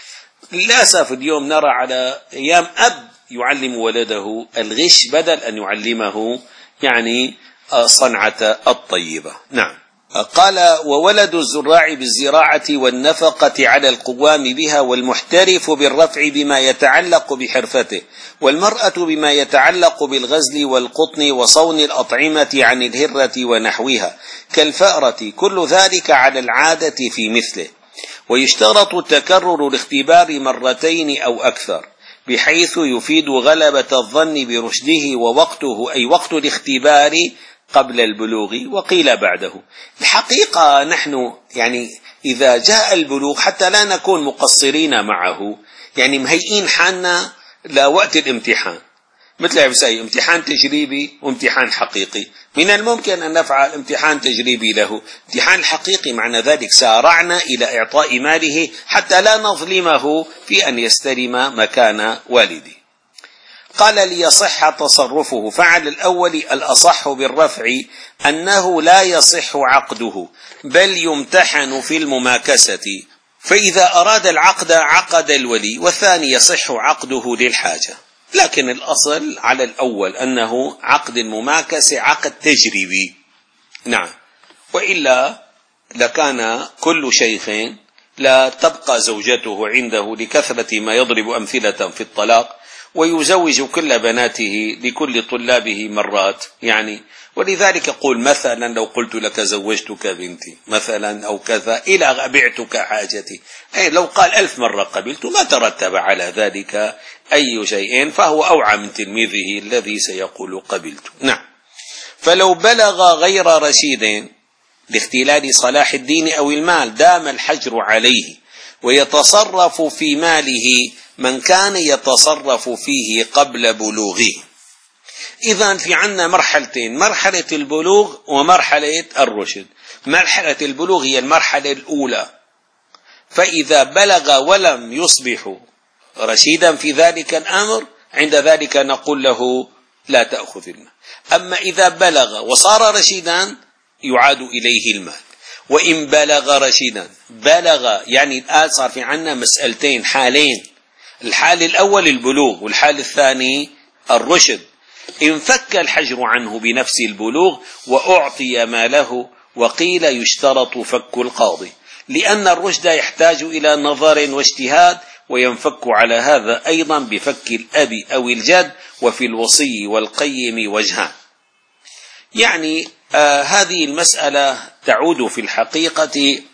للأسف اليوم نرى على أيام أب يعلم ولده الغش بدل أن يعلمه يعني صنعة الطيبة. نعم. قال: وولد الزراع بالزراعة والنفقة على القوام بها، والمحترف بالرفع بما يتعلق بحرفته، والمرأة بما يتعلق بالغزل والقطن وصون الأطعمة عن الهرة ونحوها كالفأرة، كل ذلك على العادة في مثله. ويشترط تكرر الاختبار مرتين أو أكثر، بحيث يفيد غلبة الظن برشده، ووقته أي وقت الاختبار قبل البلوغ وقيل بعده. الحقيقة نحن يعني إذا جاء البلوغ حتى لا نكون مقصرين معه، يعني مهيئين حالنا لوقت الامتحان، مثل بسأي امتحان تجريبي وامتحان حقيقي. من الممكن أن نفعل امتحان تجريبي له، امتحان حقيقي معنى ذلك سارعنا إلى إعطاء ماله حتى لا نظلمه في أن يستلم مكان والدي. قال: ليصح تصرفه. فعل الأول الأصح بالرفع أنه لا يصح عقده، بل يمتحن في المماكسة، فإذا أراد العقد عقد الولي، والثاني يصح عقده للحاجة. لكن الأصل على الأول أنه عقد المماكسة عقد تجريبي. نعم، وإلا لكان كل شيخ لا تبقى زوجته عنده لكثرة ما يضرب أمثلة في الطلاق، ويزوج كل بناته لكل طلابه مرات يعني. ولذلك يقول مثلا: لو قلت لك زوجتك بنتي مثلا أو كذا إلى بعتك حاجتي، أي لو قال ألف مرة قبلت ما ترتب على ذلك أي شيء، فهو أوعى من تلميذه الذي سيقول قبلت. نعم. فلو بلغ غير رشيد لاختلال صلاح الدين أو المال دام الحجر عليه، ويتصرف في ماله من كان يتصرف فيه قبل بلوغه. إذن في عنا مرحلتين: مرحلة البلوغ ومرحلة الرشد. مرحلة البلوغ هي المرحلة الأولى، فإذا بلغ ولم يصبح رشيدا في ذلك الأمر عند ذلك نقول له لا تأخذ المال. أما إذا بلغ وصار رشيدا يعاد إليه المال. وإن بلغ رشيدا، بلغ يعني الآن صار في عنا مسألتين، حالين: الحال الأول البلوغ، والحال الثاني الرشد. انفك الحجر عنه بنفس البلوغ وأعطي ماله، وقيل يشترط فك القاضي، لأن الرشد يحتاج إلى نظر واجتهاد، وينفك على هذا أيضا بفك الأب أو الجد، وفي الوصي والقيم وجهان. يعني آه هذه المسألة تعود في الحقيقة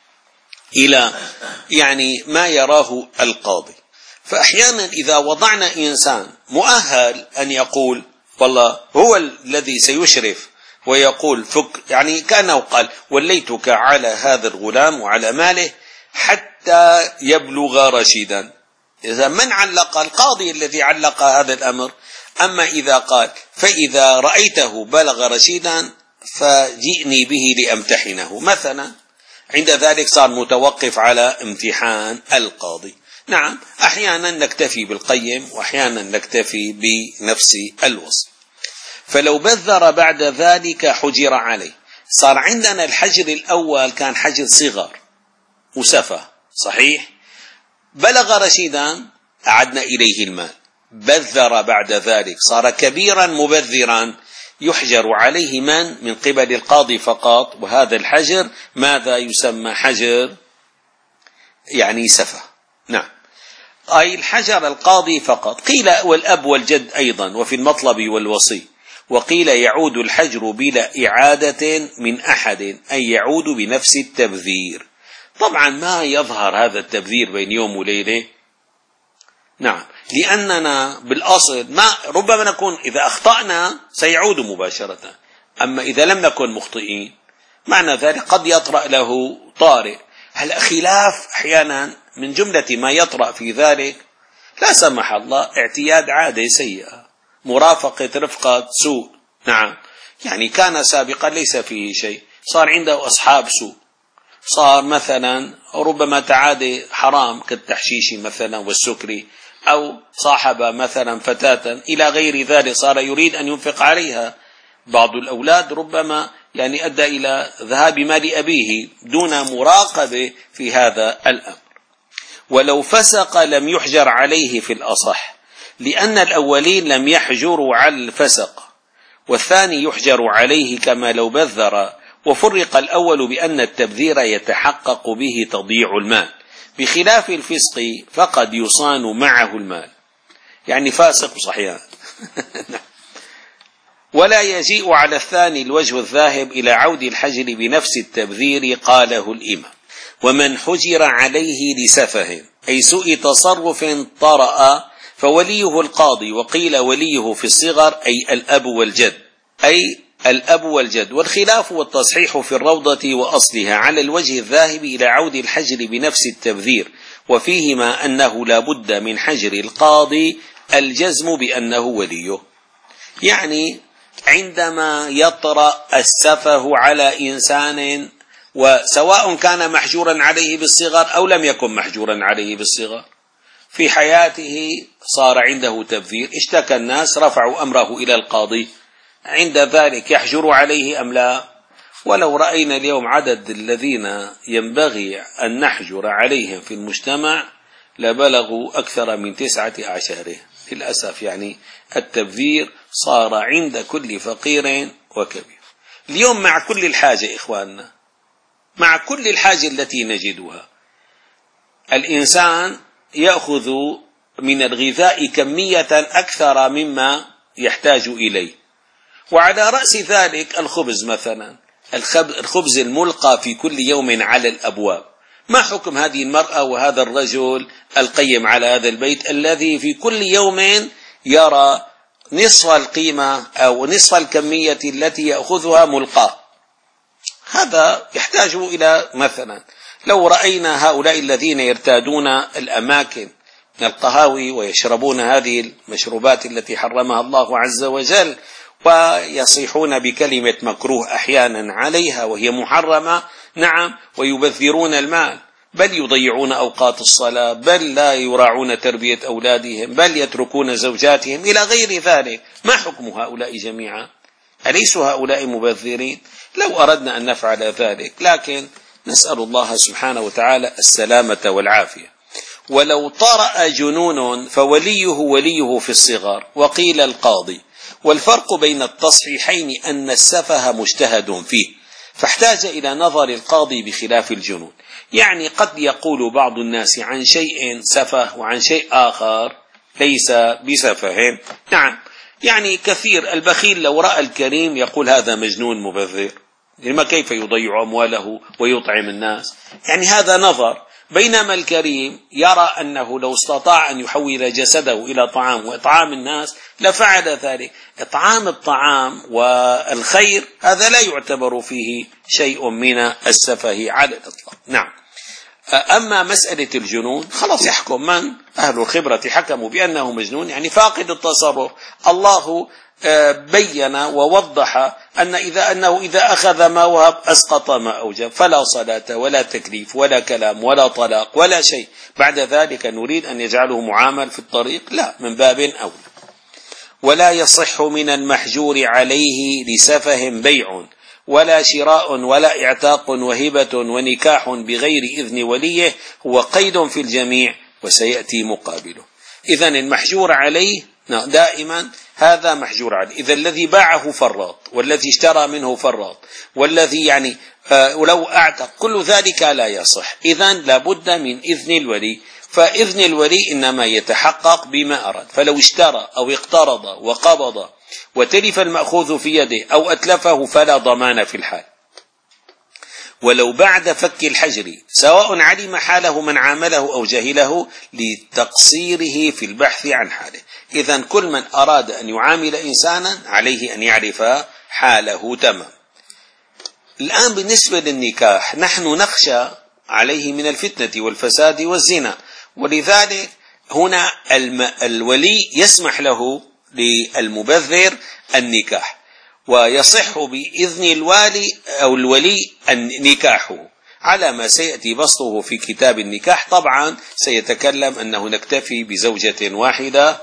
إلى يعني ما يراه القاضي. فأحيانا إذا وضعنا إنسان مؤهل أن يقول والله هو الذي سيشرف ويقول فك، يعني كأنه قال وليتك على هذا الغلام وعلى ماله حتى يبلغ رشيدا، إذا من علق؟ القاضي الذي علق هذا الأمر. أما إذا قال فإذا رأيته بلغ رشيدا فجئني به لأمتحنه مثلا، عند ذلك صار متوقف على امتحان القاضي. نعم، أحيانا نكتفي بالقيم وأحيانا نكتفي بنفس الوصف. فلو بذر بعد ذلك حجر عليه. صار عندنا الحجر الأول كان حجر صغر وسفه، صحيح؟ بلغ رشيدا أعدنا إليه المال. بذر بعد ذلك صار كبيرا مبذرا، يحجر عليه من؟ من قبل القاضي فقط. وهذا الحجر ماذا يسمى؟ حجر يعني سفه. نعم، أي الحجر القاضي فقط. قيل والأب والجد أيضا، وفي المطلب والوصي. وقيل يعود الحجر بلا إعادة من أحد، أي يعود بنفس التبذير. طبعا ما يظهر هذا التبذير بين يوم وليلة. نعم، لأننا بالأصل ما ربما نكون إذا أخطأنا سيعود مباشرة، أما إذا لم نكن مخطئين معنى ذلك قد يطرأ له طارئ. هل خلاف أحيانا من جملة ما يطرأ في ذلك لا سمح الله اعتياد عادة سيئة، مرافقة رفقة سوء. نعم، يعني كان سابقا ليس فيه شيء، صار عنده أصحاب سوء، صار مثلا ربما تعادي حرام كالتحشيش مثلا والسكري، أو صاحب مثلا فتاة إلى غير ذلك، صار يريد أن ينفق عليها. بعض الأولاد ربما يعني أدى إلى ذهاب مال أبيه دون مراقبة في هذا الأمر. ولو فسق لم يحجر عليه في الأصح، لأن الأولين لم يحجروا على الفسق، والثاني يحجر عليه كما لو بذر. وفرق الأول بأن التبذير يتحقق به تضييع المال، بخلاف الفسق فقد يصان معه المال، يعني فاسق صحيح. ولا يجيء على الثاني الوجه الذاهب إلى عود الحجر بنفس التبذير. قاله الإمام: ومن حجر عليه لسفه أي سوء تصرف طرأ فوليه القاضي. وقيل وليه في الصغر أي الأب والجد، أي الأب والجد. والخلاف والتصحيح في الروضة وأصلها على الوجه الذاهب إلى عود الحجر بنفس التبذير، وفيهما أنه لا بد من حجر القاضي الجزم بأنه وليه. يعني عندما يطرأ السفه على إنسان، وسواء كان محجورا عليه بالصغر أو لم يكن محجورا عليه بالصغر، في حياته صار عنده تبذير، اشتكى الناس، رفعوا أمره إلى القاضي، عند ذلك يحجر عليه أم لا؟ ولو رأينا اليوم عدد الذين ينبغي أن نحجر عليهم في المجتمع لبلغوا أكثر من تسعة أعشاره. للأسف يعني التبذير صار عند كل فقير وكبير. اليوم مع كل الحاجة إخواننا، مع كل الحاجة التي نجدها، الإنسان يأخذ من الغذاء كمية أكثر مما يحتاج إليه. وعلى رأس ذلك الخبز مثلا، الخبز الملقى في كل يوم على الأبواب. ما حكم هذه المرأة وهذا الرجل القيم على هذا البيت الذي في كل يوم يرى نصف القيمة أو نصف الكمية التي يأخذها ملقاة؟ هذا يحتاج إلى مثلا، لو رأينا هؤلاء الذين يرتادون الأماكن من القهاوي ويشربون هذه المشروبات التي حرمها الله عز وجل، ويصيحون بكلمة مكروه أحيانا عليها وهي محرمة، نعم، ويبذرون المال، بل يضيعون أوقات الصلاة، بل لا يراعون تربية أولادهم، بل يتركون زوجاتهم إلى غير ذلك. ما حكم هؤلاء جميعا؟ أليسوا هؤلاء مبذرين؟ لو أردنا أن نفعل ذلك، لكن نسأل الله سبحانه وتعالى السلامة والعافية. ولو طرأ جنون فوليه وليه في الصغر. وقيل القاضي. والفرق بين التصحيحين أن السفه مجتهد فيه، فاحتاج إلى نظر القاضي بخلاف الجنون. يعني قد يقول بعض الناس عن شيء سفه وعن شيء آخر ليس بسفه، نعم، يعني كثير. البخيل لو رأى الكريم يقول هذا مجنون مبذر، لما كيف يضيع أمواله ويطعم الناس؟ يعني هذا نظر. بينما الكريم يرى أنه لو استطاع أن يحول جسده إلى طعام وإطعام الناس لفعل ذلك. إطعام الطعام والخير هذا لا يعتبر فيه شيء من السفه على الإطلاق، نعم. أما مسألة الجنون خلاص يحكم من أهل الخبرة حكموا بأنه مجنون، يعني فاقد التصرف. الله بين ووضح أن إذا أنه إذا أخذ ما وهب أسقط ما أوجب، فلا صلاة ولا تكليف ولا كلام ولا طلاق ولا شيء. بعد ذلك نريد أن يجعله معامل في الطريق، لا، من باب أولى. ولا يصح من المحجور عليه لسفه بيع ولا شراء ولا اعتاق وهبة ونكاح بغير إذن وليه، هو قيد في الجميع وسيأتي مقابله. إذن المحجور عليه دائما هذا محجور عليه. إذا الذي باعه فراط، والذي اشترى منه فراط، والذي يعني آه ولو أعتق، كل ذلك لا يصح. إذن لابد من إذن الولي، فإذن الولي إنما يتحقق بما أراد. فلو اشترى أو اقترض وقبض وتلف المأخوذ في يده أو أتلفه فلا ضمان في الحال. ولو بعد فك الحجر سواء علم حاله من عامله أو جهله لتقصيره في البحث عن حاله. إذن كل من أراد أن يعامل إنسانا عليه أن يعرف حاله تمام. الآن بالنسبة للنكاح نحن نخشى عليه من الفتنة والفساد والزنا، ولذلك هنا الولي يسمح له للمبذر النكاح، ويصح بإذن الوالي أو الولي نكاحه على ما سيأتي بسطه في كتاب النكاح. طبعا سيتكلم أنه نكتفي بزوجة واحدة،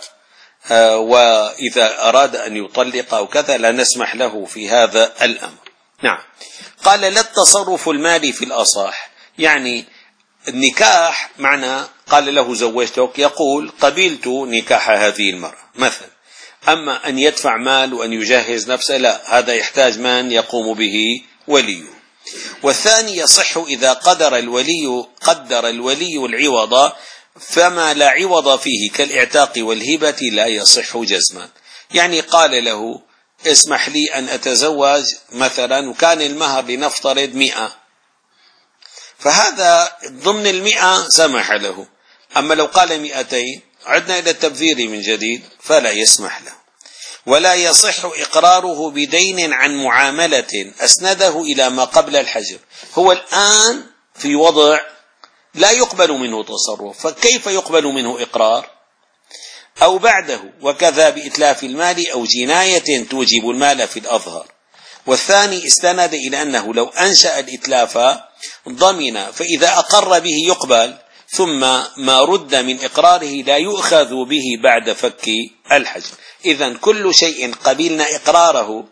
وإذا أراد أن يطلق أو كذا لا نسمح له في هذا الأمر، نعم. قال لا التصرف المالي في الأصح، يعني النكاح معنى قال له زوجتك، يقول قبلت نكاح هذه المرأة مثلا. أما أن يدفع مال وأن يجهز نفسه لا، هذا يحتاج من يقوم به وليه. والثاني يصح إذا قدر الولي قدر الولي العوض، فما لا عوض فيه كالاعتاق والهبة لا يصح جزما. يعني قال له اسمح لي أن أتزوج مثلا، وكان المهر لنفترض مئة، فهذا ضمن المئة سمح له. أما لو قال مئتين عدنا إلى التبذير من جديد فلا يسمح له. ولا يصح إقراره بدين عن معاملة أسنده إلى ما قبل الحجر. هو الآن في وضع لا يقبل منه تصرف، فكيف يقبل منه إقرار؟ أو بعده، وكذا بإتلاف المال أو جناية توجب المال في الأظهر. والثاني استند إلى أنه لو أنشأ الإتلاف ضمن، فإذا أقر به يقبل، ثم ما رد من إقراره لا يؤخذ به بعد فك الحجر. إذن كل شيء قبلنا إقراره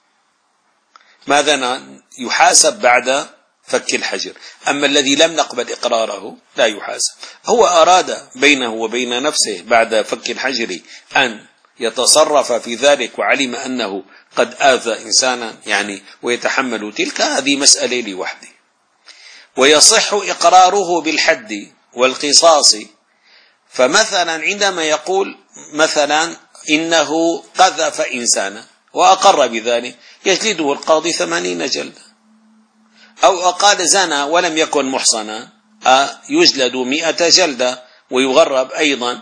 ماذا يحاسب بعد فك الحجر، أما الذي لم نقبل إقراره لا يحاسب. هو أراد بينه وبين نفسه بعد فك الحجر أن يتصرف في ذلك وعلم أنه قد آذى إنسانا يعني ويتحمل تلك، هذه مسألة لوحده. ويصح إقراره بالحد والقصاص، فمثلا عندما يقول مثلا إنه قذف إنسانا وأقر بذلك يجلده القاضي ثمانين جلدة، أو قال زنى ولم يكن محصنا يجلد مئة جلدة ويغرب أيضا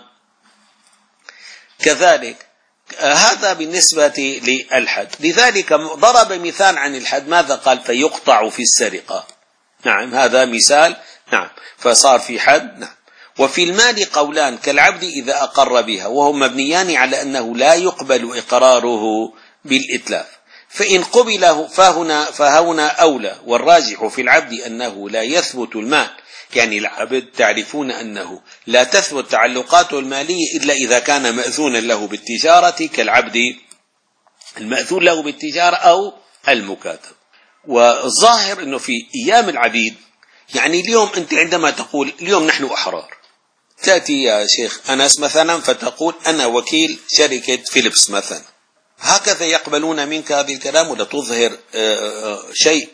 كذلك. هذا بالنسبة للحد. لذلك ضرب مثال عن الحد، ماذا قال؟ فيقطع في السرقة، نعم، هذا مثال، نعم، فصار في حد، نعم. وفي المال قولان كالعبد إذا أقر بها، وهم مبنيان على أنه لا يقبل إقراره بالإتلاف، فإن قبله فهنا, فهنا أولى، والراجح في العبد أنه لا يثبت المال، يعني العبد تعرفون أنه لا تثبت تعلقاته المالية إلا إذا كان مأذونا له بالتجارة كالعبد المأذون له بالتجارة أو المكاتب. والظاهر أنه في أيام العبيد، يعني اليوم أنت عندما تقول اليوم نحن أحرار، تأتي يا شيخ أنس مثلا فتقول أنا وكيل شركة فيليبس مثلا، هكذا يقبلون منك هذا الكلام ولا تظهر شيء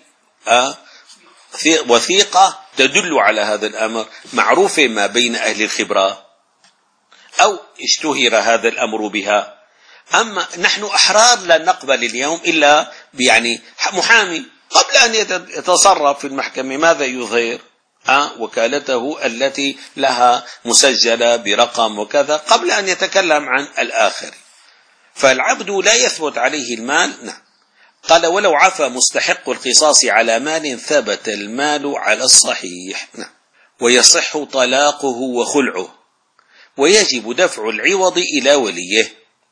وثيقة تدل على هذا الأمر معروفة ما بين أهل الخبرة أو اشتهر هذا الأمر بها؟ أما نحن أحرار لا نقبل اليوم إلا يعني محامي قبل أن يتصرف في المحكمة ماذا يظهر؟ أه وكالته التي لها مسجلة برقم وكذا قبل أن يتكلم عن الآخر. فالعبد لا يثبت عليه المال. نعم. قال ولو عفى مستحق القصاص على مال ثبت المال على الصحيح. نعم. ويصح طلاقه وخلعه، ويجب دفع العوض إلى وليه.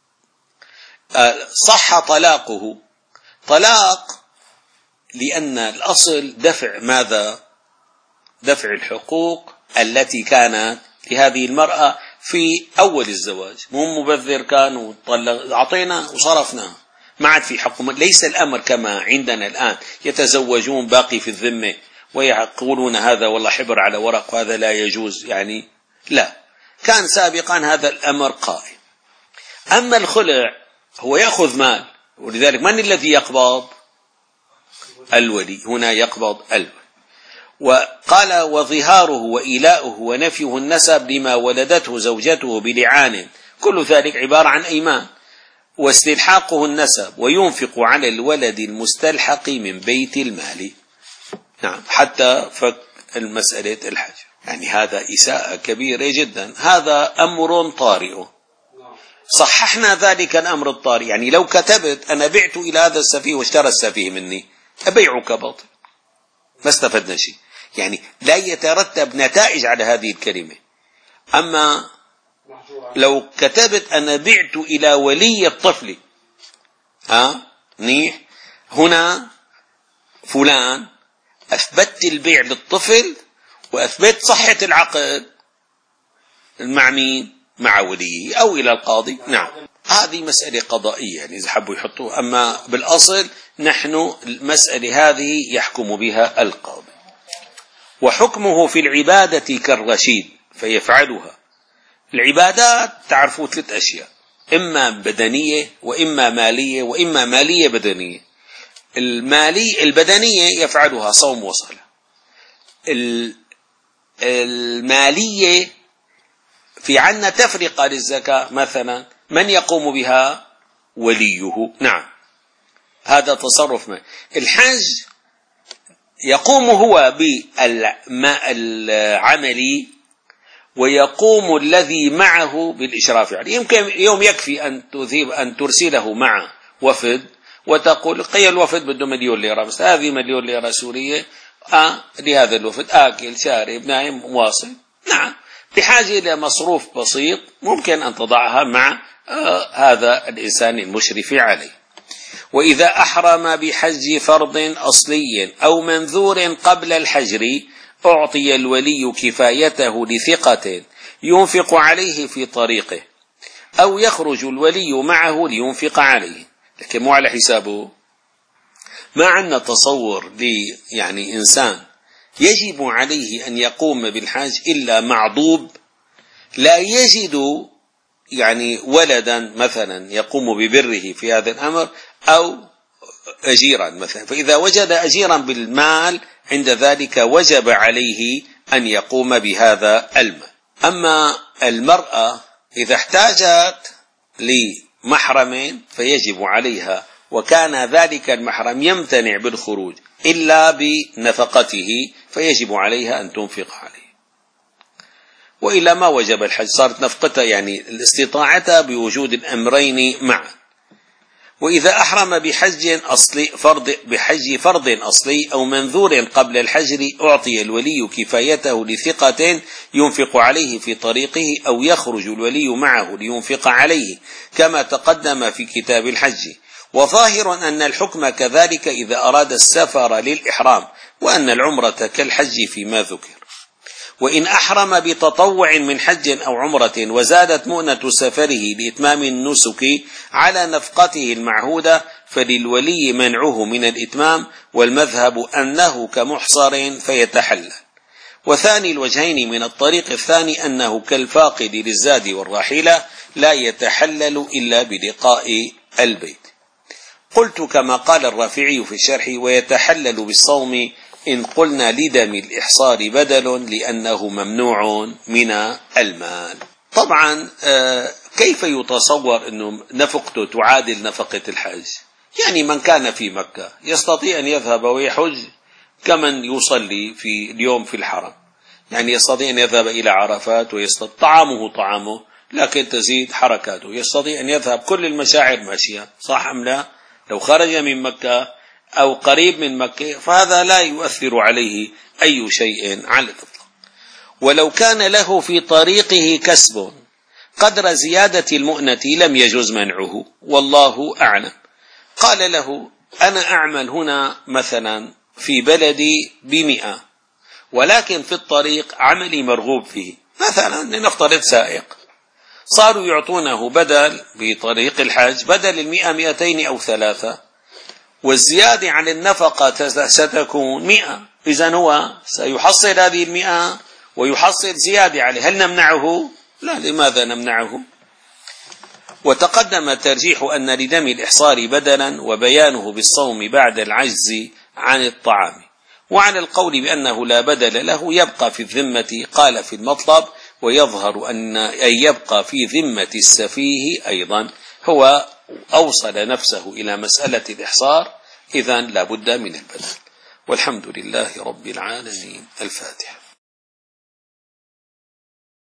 صح طلاقه، طلاق لأن الأصل دفع ماذا؟ دفع الحقوق التي كانت لهذه المرأة في أول الزواج، مو مبذر كان وطلق أعطينا وصرفنا ما عاد في حق. ليس الأمر كما عندنا الآن يتزوجون باقي في الذمة ويقولون هذا والله حبر على ورق وهذا لا يجوز، يعني لا، كان سابقا هذا الأمر قائم. أما الخلع هو يأخذ مال، ولذلك من الذي يقبض؟ الولي، هنا يقبض الولي. وقال وظهاره وإيلاؤه ونفيه النسب لما ولدته زوجته بلعان، كل ذلك عبارة عن أيمان. واستلحاقه النسب، وينفق على الولد المستلحق من بيت المال. نعم، حتى فك المسألة الحج، يعني هذا إساءة كبيرة جدا، هذا أمر طارئ. صححنا ذلك الأمر الطارئ، يعني لو كتبت أنا بعت إلى هذا السفيه واشترى السفيه مني، أبيعك باطل، ما استفدنا شيء، يعني لا يترتب نتائج على هذه الكلمة. أما لو كتبت أنا بعت إلى ولي الطفل، ها منيح، هنا فلان أثبت البيع للطفل وأثبت صحة العقد مع مين؟ مع وليه أو إلى القاضي. نعم، هذه مسألة قضائية يعني إذا حبوا يحطوها، أما بالأصل نحن المسألة هذه يحكم بها القاضي. وحكمه في العبادة كالرشيد فيفعلها. العبادات تعرفوا ثلاث أشياء، إما بدنية وإما مالية وإما مالية بدنية. المالية البدنية يفعلها صوم وصلاة، المالية في عنا تفرقة للزكاة مثلا، من يقوم بها؟ وليه. نعم، هذا تصرف ما. الحج يقوم هو بالعمل ويقوم الذي معه بالإشراف عليه. يمكن يوم يكفي أن تذيب أن ترسله مع وفد وتقول قيل الوفد بده مليون ليرة، بس هذه مليون ليرة سورية آه لهذا الوفد، آكل شارب نايم واصل. نعم، بحاجة إلى مصروف بسيط ممكن أن تضعها مع آه هذا الإنسان المشرف عليه. وإذا أحرم بحج فرض أصلي أو منذور قبل الحجر أعطي الولي كفايته لثقة ينفق عليه في طريقه، أو يخرج الولي معه لينفق عليه، لكن مو على حسابه. ما عندنا تصور لي يعني إنسان يجب عليه أن يقوم بالحج إلا معضوب لا يجد يعني ولدا مثلا يقوم ببره في هذا الأمر، أو أجيرا مثلا، فإذا وجد أجيرا بالمال عند ذلك وجب عليه أن يقوم بهذا المال. أما المرأة إذا احتاجت لمحرم فيجب عليها، وكان ذلك المحرم يمتنع بالخروج إلا بنفقته فيجب عليها أن تنفق عليه، وإلا ما وجب الحج، صارت نفقتها يعني الاستطاعة بوجود الأمرين معا. وإذا أحرم بحج أصلي فرض بحج فرض أصلي أو منذور قبل الحجر أعطي الولي كفايته لثقة ينفق عليه في طريقه، أو يخرج الولي معه لينفق عليه كما تقدم في كتاب الحج. وظاهر أن الحكم كذلك إذا أراد السفر للإحرام، وأن العمرة كالحج فيما ذكر. وإن أحرم بتطوع من حج أو عمرة وزادت مؤنة سفره لإتمام النسك على نفقته المعهودة فللولي منعه من الإتمام، والمذهب أنه كمحصر فيتحلل. وثاني الوجهين من الطريق الثاني أنه كالفاقد للزاد والراحلة لا يتحلل إلا بلقاء البيت. قلت كما قال الرافعي في الشرح: ويتحلل بالصوم إن قلنا لدم الإحصار بدل لأنه ممنوع من المال. طبعا كيف يتصور أن نفقته تعادل نفقة الحج؟ يعني من كان في مكة يستطيع أن يذهب ويحج كمن يصلي في اليوم في الحرم، يعني يستطيع أن يذهب إلى عرفات ويستطيع طعامه طعامه لكن تزيد حركاته، يستطيع أن يذهب كل المشاعر ماشية، صح أم لا؟ لو خرج من مكة أو قريب من مكة فهذا لا يؤثر عليه أي شيء على الإطلاق. ولو كان له في طريقه كسب قدر زيادة المؤنة لم يجوز منعه، والله أعلم. قال له: أنا أعمل هنا مثلا في بلدي بمئة، ولكن في الطريق عملي مرغوب فيه، مثلا لنفترض سائق، صاروا يعطونه بدل بطريق الحج بدل المئة مئتين أو ثلاثة، والزيادة عن النفقة ستكون مئة، إذن هو سيحصل هذه المئة ويحصل زيادة عليه، هل نمنعه؟ لا، لماذا نمنعه؟ وتقدم ترجيح أن لدم الإحصار بدلا وبيانه بالصوم بعد العجز عن الطعام. وعن القول بأنه لا بدل له يبقى في الذمة قال في المطلب: ويظهر أن أن يبقى في ذمة السفيه أيضا. هو أوصل نفسه إلى مسألة الإحصار، إذن لا بد من البدل. والحمد لله رب العالمين. الفاتحة.